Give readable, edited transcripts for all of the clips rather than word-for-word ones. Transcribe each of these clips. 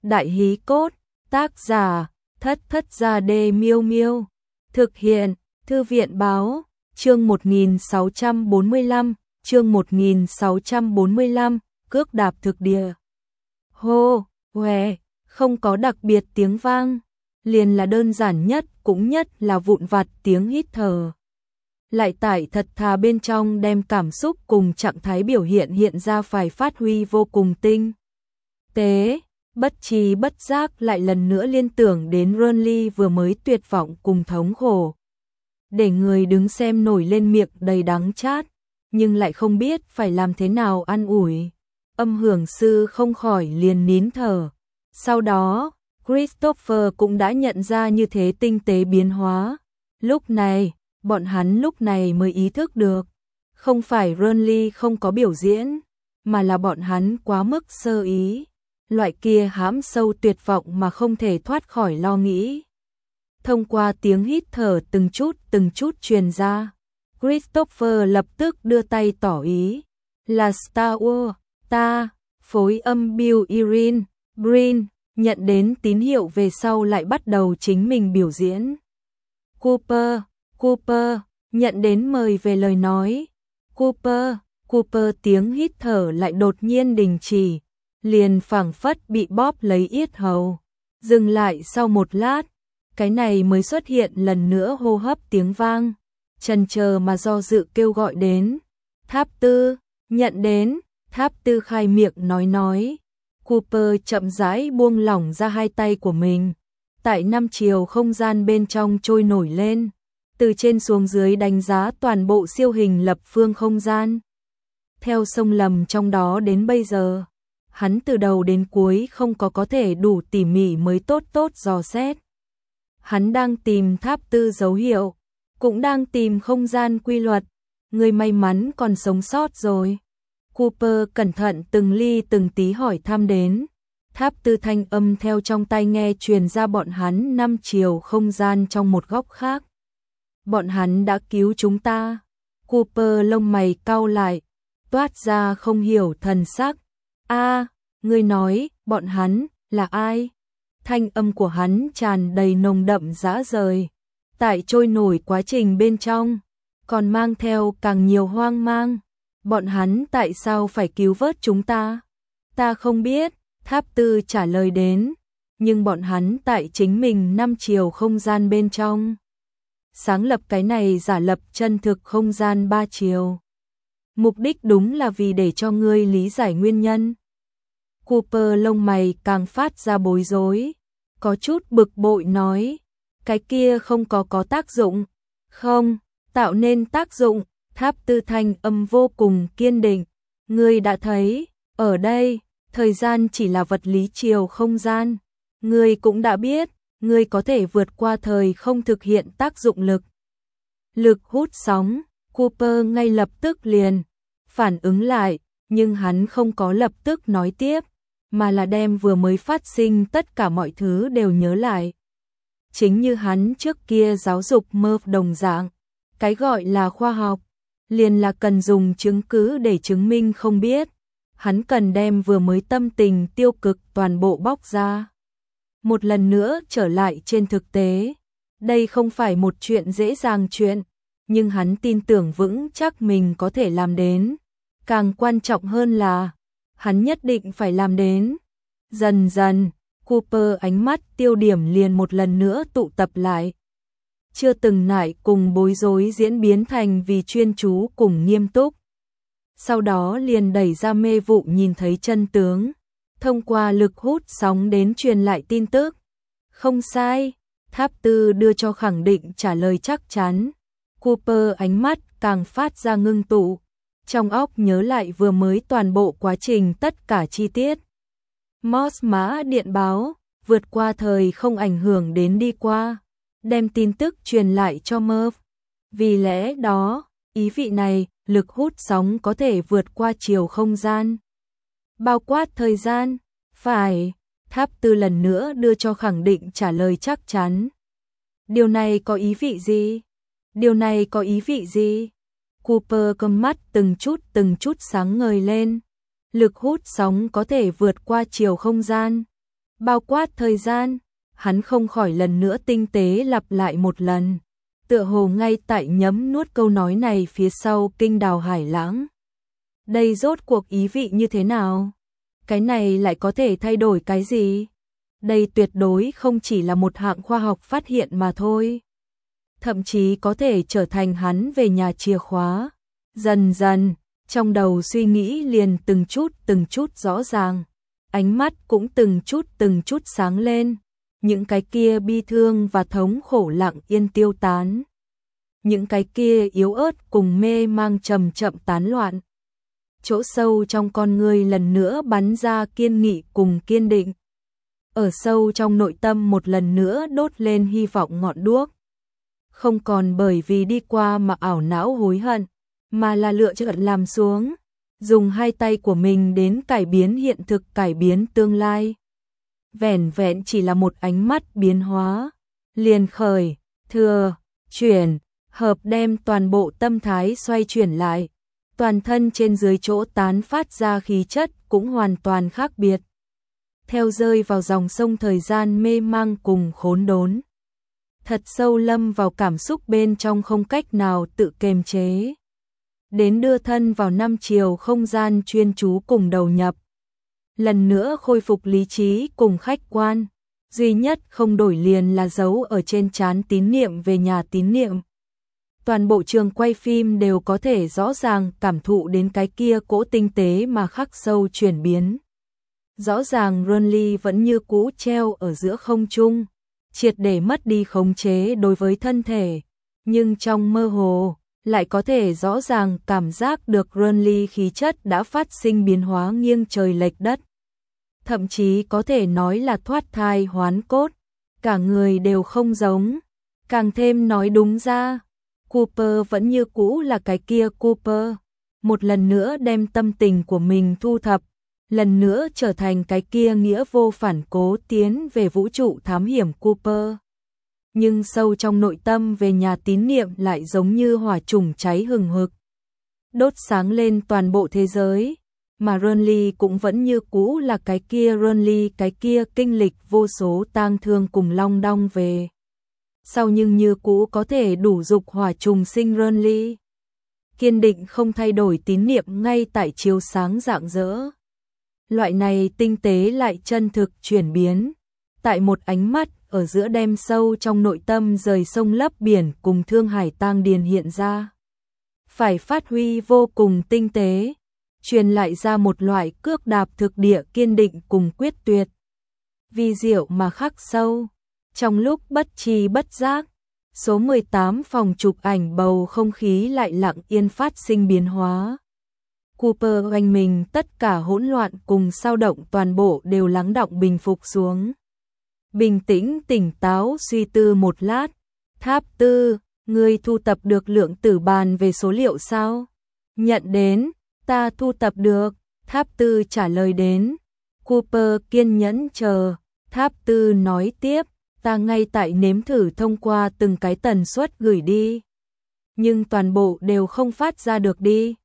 Đại hí cốt, tác giả, Thất Thất Gia Đê Miêu Miêu. Thực hiện, Thư viện báo, chương 1645, chương 1645, cước đạp thực địa. Hô, hòe, không có đặc biệt tiếng vang, liền là đơn giản nhất cũng nhất là vụn vặt tiếng hít thở. Lại tại thật thà bên trong đem cảm xúc cùng trạng thái biểu hiện ra phải phát huy vô cùng tinh tế, bất tri bất giác lại lần nữa liên tưởng đến Ronly vừa mới tuyệt vọng cùng thống khổ. Để người đứng xem nổi lên miệng đầy đắng chát, nhưng lại không biết phải làm thế nào an ủi. Âm hưởng sư không khỏi liền nín thở. Sau đó, Christopher cũng đã nhận ra như thế tinh tế biến hóa. Lúc này, bọn hắn lúc này mới ý thức được, không phải Ronly không có biểu diễn, mà là bọn hắn quá mức sơ ý. Loại kia hãm sâu tuyệt vọng mà không thể thoát khỏi lo nghĩ. Thông qua tiếng hít thở từng chút truyền ra, Christopher lập tức đưa tay tỏ ý, là Star Wars, ta, phối âm Bill Irwin, Brin, nhận đến tín hiệu về sau lại bắt đầu chính mình biểu diễn. Cooper, nhận đến mời về lời nói. Cooper tiếng hít thở lại đột nhiên đình chỉ, liền phảng phất bị bóp lấy yết hầu. Dừng lại sau một lát, cái này mới xuất hiện lần nữa hô hấp tiếng vang, chần chờ mà do dự kêu gọi đến. Tháp Tư, nhận đến, Tháp Tư khai miệng nói. Cooper chậm rãi buông lỏng ra hai tay của mình, tại năm chiều không gian bên trong trôi nổi lên, từ trên xuống dưới đánh giá toàn bộ siêu hình lập phương không gian. Theo sông lầm trong đó đến bây giờ, hắn từ đầu đến cuối không có thể đủ tỉ mỉ mới tốt dò xét. Hắn đang tìm Tháp Tư dấu hiệu, cũng đang tìm không gian quy luật, người may mắn còn sống sót rồi. Cooper cẩn thận từng ly từng tí hỏi thăm đến. Tháp Tư thanh âm theo trong tai nghe truyền ra bọn hắn 5 chiều không gian trong một góc khác. Bọn hắn đã cứu chúng ta. Cooper lông mày cau lại, toát ra không hiểu thần sắc. Ngươi nói, bọn hắn, là ai? Thanh âm của hắn tràn đầy nồng đậm dã rời. Tại trôi nổi quá trình bên trong, còn mang theo càng nhiều hoang mang. Bọn hắn tại sao phải cứu vớt chúng ta? Ta không biết, Tháp Tư trả lời đến. Nhưng bọn hắn tại chính mình 5 chiều không gian bên trong. Sáng lập cái này giả lập chân thực không gian 3 chiều. Mục đích đúng là vì để cho ngươi lý giải nguyên nhân. Cooper lông mày càng phát ra bối rối, có chút bực bội nói, cái kia không có tác dụng, không, tạo nên tác dụng. Tháp Tư thanh âm vô cùng kiên định, ngươi đã thấy, ở đây, thời gian chỉ là vật lý chiều không gian, ngươi cũng đã biết, ngươi có thể vượt qua thời không thực hiện tác dụng lực. Lực hút sóng, Cooper ngay lập tức liền phản ứng lại, nhưng hắn không có lập tức nói tiếp, mà là đem vừa mới phát sinh tất cả mọi thứ đều nhớ lại. Chính như hắn trước kia giáo dục Murph đồng dạng, cái gọi là khoa học, liền là cần dùng chứng cứ để chứng minh không biết. Hắn cần đem vừa mới tâm tình tiêu cực toàn bộ bóc ra. Một lần nữa trở lại trên thực tế. Đây không phải một chuyện dễ dàng chuyện, nhưng hắn tin tưởng vững chắc mình có thể làm đến. Càng quan trọng hơn là, hắn nhất định phải làm đến. Dần dần, Cooper ánh mắt tiêu điểm liền một lần nữa tụ tập lại. Chưa từng nại cùng bối rối diễn biến thành vì chuyên chú cùng nghiêm túc. Sau đó liền đẩy ra mê vụ nhìn thấy chân tướng, thông qua lực hút sóng đến truyền lại tin tức. Không sai, Tháp Tư đưa cho khẳng định trả lời chắc chắn. Cooper ánh mắt càng phát ra ngưng tụ, trong óc nhớ lại vừa mới toàn bộ quá trình tất cả chi tiết. Morse mã điện báo, vượt qua thời không ảnh hưởng đến đi qua, đem tin tức truyền lại cho Murph. Vì lẽ đó, ý vị này, lực hút sóng có thể vượt qua chiều không gian, bao quát thời gian. Phải, Tháp Tư lần nữa đưa cho khẳng định trả lời chắc chắn. Điều này có ý vị gì? Điều này có ý vị gì? Cooper cầm mắt từng chút sáng ngời lên. Lực hút sóng có thể vượt qua chiều không gian. bao quát thời gian, hắn không khỏi lần nữa tinh tế lặp lại một lần. Tựa hồ ngay tại nhấm nuốt câu nói này phía sau kinh đào hải lãng. Đây rốt cuộc ý vị như thế nào? Cái này lại có thể thay đổi cái gì? Đây tuyệt đối không chỉ là một hạng khoa học phát hiện mà thôi. Thậm chí có thể trở thành hắn về nhà chìa khóa. Dần dần, trong đầu suy nghĩ liền từng chút rõ ràng. Ánh mắt cũng từng chút sáng lên. Những cái kia bi thương và thống khổ lặng yên tiêu tán. Những cái kia yếu ớt cùng mê mang chậm chậm tán loạn. Chỗ sâu trong con người lần nữa bắn ra kiên nghị cùng kiên định. Ở sâu trong nội tâm một lần nữa đốt lên hy vọng ngọn đuốc. Không còn bởi vì đi qua mà ảo não hối hận, mà là lựa chọn làm xuống, dùng hai tay của mình đến cải biến hiện thực, cải biến tương lai. Vẻn vẹn chỉ là một ánh mắt biến hóa, liền khởi, thừa, chuyển, hợp đem toàn bộ tâm thái xoay chuyển lại. Toàn thân trên dưới chỗ tán phát ra khí chất cũng hoàn toàn khác biệt. Theo rơi vào dòng sông thời gian mê mang cùng khốn đốn. Thật sâu lâm vào cảm xúc bên trong không cách nào tự kiềm chế. Đến đưa thân vào năm chiều không gian chuyên chú cùng đầu nhập. Lần nữa khôi phục lý trí cùng khách quan. Duy nhất không đổi liền là dấu ở trên trán tín niệm về nhà tín niệm. Toàn bộ trường quay phim đều có thể rõ ràng cảm thụ đến cái kia cỗ tinh tế mà khắc sâu chuyển biến. Rõ ràng Renly vẫn như cũ treo ở giữa không trung, triệt để mất đi khống chế đối với thân thể, nhưng trong mơ hồ lại có thể rõ ràng cảm giác được Renly khí chất đã phát sinh biến hóa nghiêng trời lệch đất. Thậm chí có thể nói là thoát thai hoán cốt, cả người đều không giống, càng thêm nói đúng ra. Cooper vẫn như cũ là cái kia Cooper, một lần nữa đem tâm tình của mình thu thập, lần nữa trở thành cái kia nghĩa vô phản cố tiến về vũ trụ thám hiểm Cooper. Nhưng sâu trong nội tâm về nhà tín niệm lại giống như hỏa trùng cháy hừng hực, đốt sáng lên toàn bộ thế giới, mà Renly cũng vẫn như cũ là cái kia Renly, cái kia kinh lịch vô số tang thương cùng long đong về. Sau nhưng như cũ có thể đủ dục hỏa trùng sinh Renly. Kiên định không thay đổi tín niệm ngay tại chiếu sáng rạng rỡ. Loại này tinh tế lại chân thực chuyển biến. Tại một ánh mắt ở giữa đem sâu trong nội tâm rời sông lấp biển cùng thương hải tang điền hiện ra. Phải phát huy vô cùng tinh tế. Truyền lại ra một loại cước đạp thực địa kiên định cùng quyết tuyệt. Vi diệu mà khắc sâu. Trong lúc bất tri bất giác, số 18 phòng chụp ảnh bầu không khí lại lặng yên phát sinh biến hóa. Cooper oanh mình tất cả hỗn loạn cùng sao động toàn bộ đều lắng đọng bình phục xuống. Bình tĩnh tỉnh táo suy tư một lát. Tháp Tư, ngươi thu tập được lượng tử bàn về số liệu sao? Nhận đến, ta thu tập được. Tháp Tư trả lời đến. Cooper kiên nhẫn chờ. Tháp Tư nói tiếp. Ta ngay tại nếm thử thông qua từng cái tần suất gửi đi. Nhưng toàn bộ đều không phát ra được đi.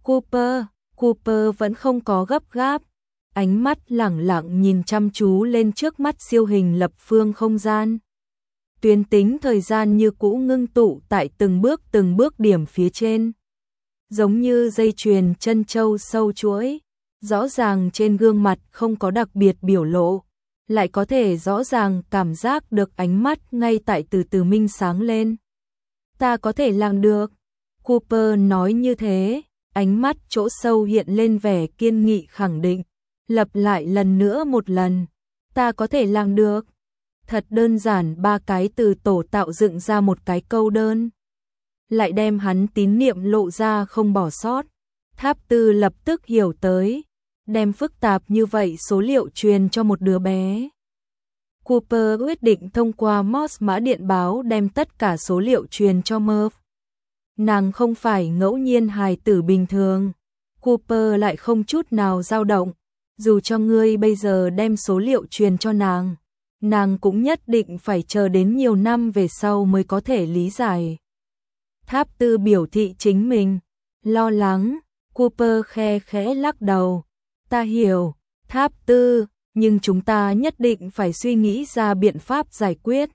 Cooper vẫn không có gấp gáp. Ánh mắt lẳng lặng nhìn chăm chú lên trước mắt siêu hình lập phương không gian. Tuyến tính thời gian như cũ ngưng tụ tại từng bước điểm phía trên. Giống như dây chuyền chân châu sâu chuỗi. Rõ ràng trên gương mặt không có đặc biệt biểu lộ. Lại có thể rõ ràng cảm giác được ánh mắt ngay tại từ từ minh sáng lên. Ta có thể làm được. Cooper nói như thế, ánh mắt chỗ sâu hiện lên vẻ kiên nghị khẳng định, lặp lại lần nữa một lần. Ta có thể làm được. Thật đơn giản, ba cái từ tổ tạo dựng ra một cái câu đơn. Lại đem hắn tín niệm lộ ra không bỏ sót. Tháp Tư lập tức hiểu tới. Đem phức tạp như vậy số liệu truyền cho một đứa bé. Cooper quyết định thông qua Morse mã điện báo đem tất cả số liệu truyền cho Murph. Nàng không phải ngẫu nhiên hài tử bình thường. Cooper lại không chút nào dao động. Dù cho ngươi bây giờ đem số liệu truyền cho nàng cũng nhất định phải chờ đến nhiều năm về sau mới có thể lý giải. Tháp Tư biểu thị chính mình lo lắng. Cooper khe khẽ lắc đầu. Ta hiểu. Tháp Tư, nhưng chúng ta nhất định phải suy nghĩ ra biện pháp giải quyết.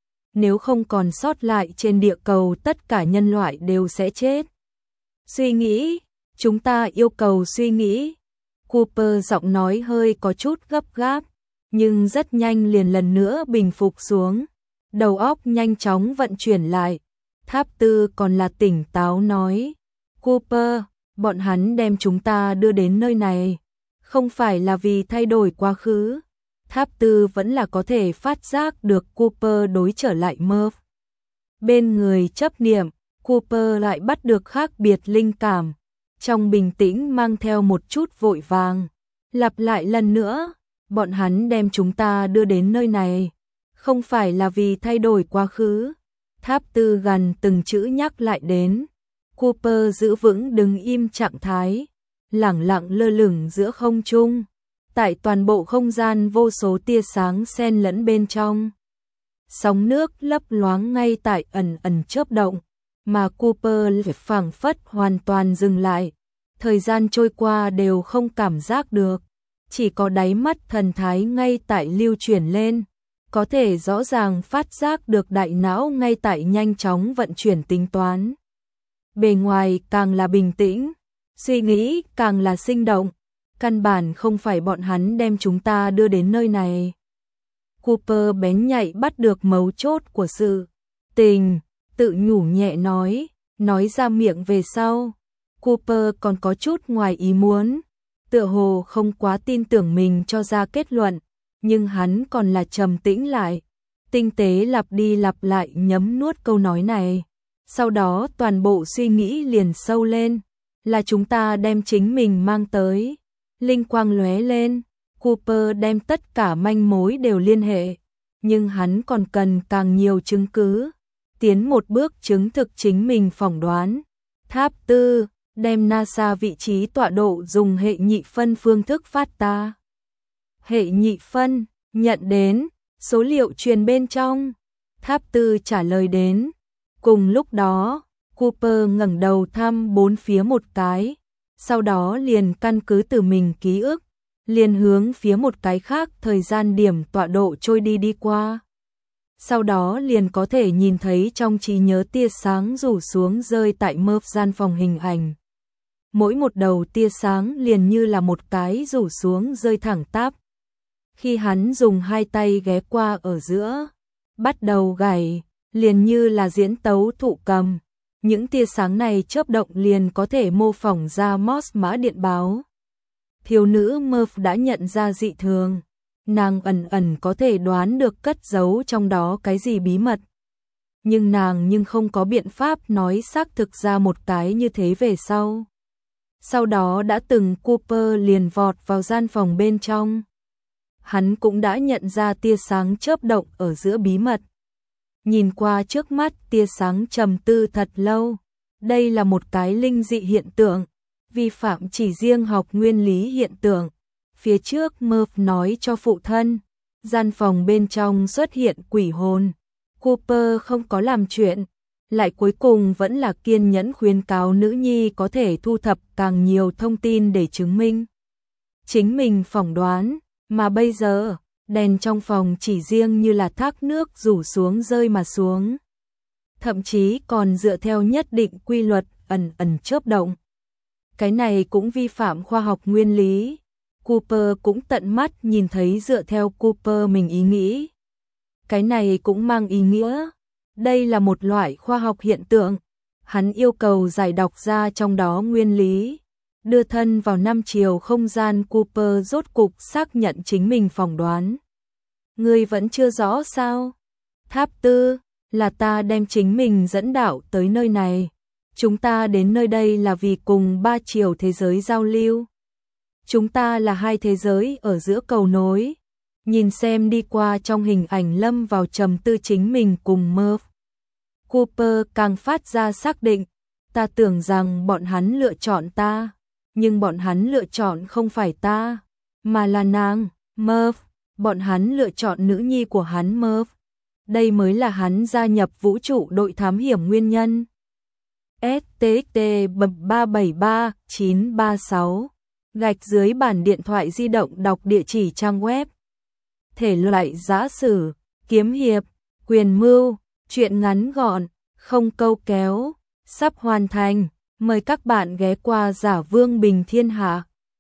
Nếu không còn sót lại trên địa cầu tất cả nhân loại đều sẽ chết. Suy nghĩ, chúng ta yêu cầu suy nghĩ. Cooper giọng nói hơi có chút gấp gáp, nhưng rất nhanh liền lần nữa bình phục xuống. Đầu óc nhanh chóng vận chuyển lại. Tháp Tư còn là tỉnh táo nói. Cooper, bọn hắn đem chúng ta đưa đến nơi này. Không phải là vì thay đổi quá khứ. Tháp Tư vẫn là có thể phát giác được Cooper đối trở lại Murph. Bên người chấp niệm, Cooper lại bắt được khác biệt linh cảm. Trong bình tĩnh mang theo một chút vội vàng. Lặp lại lần nữa, bọn hắn đem chúng ta đưa đến nơi này. Không phải là vì thay đổi quá khứ. Tháp Tư gần từng chữ nhắc lại đến. Cooper giữ vững đứng im trạng thái, lẳng lặng lơ lửng giữa không trung. Tại toàn bộ không gian vô số tia sáng xen lẫn bên trong. Sóng nước lấp loáng ngay tại ẩn ẩn chớp động, mà Cooper phảng phất hoàn toàn dừng lại. Thời gian trôi qua đều không cảm giác được, chỉ có đáy mắt thần thái ngay tại lưu chuyển lên. Có thể rõ ràng phát giác được đại não ngay tại nhanh chóng vận chuyển tính toán. Bề ngoài càng là bình tĩnh, suy nghĩ càng là sinh động. Căn bản không phải bọn hắn đem chúng ta đưa đến nơi này. Cooper bén nhạy bắt được mấu chốt của sự tình, tự nhủ nhẹ nói ra miệng về sau. Cooper còn có chút ngoài ý muốn, tựa hồ không quá tin tưởng mình cho ra kết luận, nhưng hắn còn là trầm tĩnh lại, tinh tế lặp đi lặp lại nhấm nuốt câu nói này. Sau đó toàn bộ suy nghĩ liền sâu lên, là chúng ta đem chính mình mang tới. Linh quang lóe lên, Cooper đem tất cả manh mối đều liên hệ, nhưng hắn còn cần càng nhiều chứng cứ, tiến một bước chứng thực chính mình phỏng đoán. Tháp Tư đem NASA vị trí tọa độ dùng hệ nhị phân phương thức phát ta. Hệ nhị phân, nhận đến, số liệu truyền bên trong. Tháp Tư trả lời đến. Cùng lúc đó, Cooper ngẩng đầu thăm bốn phía một cái, sau đó liền căn cứ từ mình ký ức, liền hướng phía một cái khác thời gian điểm tọa độ trôi đi qua. Sau đó liền có thể nhìn thấy trong trí nhớ tia sáng rủ xuống rơi tại Murph gian phòng hình ảnh. Mỗi một đầu tia sáng liền như là một cái rủ xuống rơi thẳng tắp. Khi hắn dùng hai tay ghé qua ở giữa, bắt đầu gảy, liền như là diễn tấu thụ cầm. Những tia sáng này chớp động liền có thể mô phỏng ra Morse mã điện báo. Thiếu nữ Murph đã nhận ra dị thường. Nàng ẩn ẩn có thể đoán được cất giấu trong đó cái gì bí mật. Nhưng nàng không có biện pháp nói xác thực ra một cái như thế về sau. Sau đó đã từng Cooper liền vọt vào gian phòng bên trong. Hắn cũng đã nhận ra tia sáng chớp động ở giữa bí mật. Nhìn qua trước mắt tia sáng trầm tư thật lâu. Đây là một cái linh dị hiện tượng, vi phạm chỉ riêng học nguyên lý hiện tượng. Phía trước Murph nói cho phụ thân, gian phòng bên trong xuất hiện quỷ hồn. Cooper không có làm chuyện, lại cuối cùng vẫn là kiên nhẫn khuyến cáo nữ nhi có thể thu thập càng nhiều thông tin để chứng minh chính mình phỏng đoán, mà bây giờ, đèn trong phòng chỉ riêng như là thác nước rủ xuống rơi mà xuống. Thậm chí còn dựa theo nhất định quy luật ẩn ẩn chớp động. Cái này cũng vi phạm khoa học nguyên lý. Cooper cũng tận mắt nhìn thấy dựa theo Cooper mình ý nghĩ. Cái này cũng mang ý nghĩa. Đây là một loại khoa học hiện tượng. Hắn yêu cầu giải đọc ra trong đó nguyên lý. Đưa thân vào 5 chiều không gian, Cooper rốt cục xác nhận chính mình phỏng đoán. Ngươi vẫn chưa rõ sao? Tháp Tư, là ta đem chính mình dẫn đạo tới nơi này. Chúng ta đến nơi đây là vì cùng 3 chiều thế giới giao lưu. Chúng ta là hai thế giới ở giữa cầu nối. Nhìn xem đi qua trong hình ảnh lâm vào trầm tư chính mình cùng Murph. Cooper càng phát ra xác định. Ta tưởng rằng bọn hắn lựa chọn ta. Nhưng bọn hắn lựa chọn không phải ta, mà là nàng, Murph. Bọn hắn lựa chọn nữ nhi của hắn Murph. Đây mới là hắn gia nhập vũ trụ đội thám hiểm nguyên nhân. STT 373936 Gạch dưới bản điện thoại di động đọc địa chỉ trang web. Thể loại giã sử, kiếm hiệp, quyền mưu, truyện ngắn gọn, không câu kéo, sắp hoàn thành. Mời các bạn ghé qua Giả Vương Bình Thiên Hạ.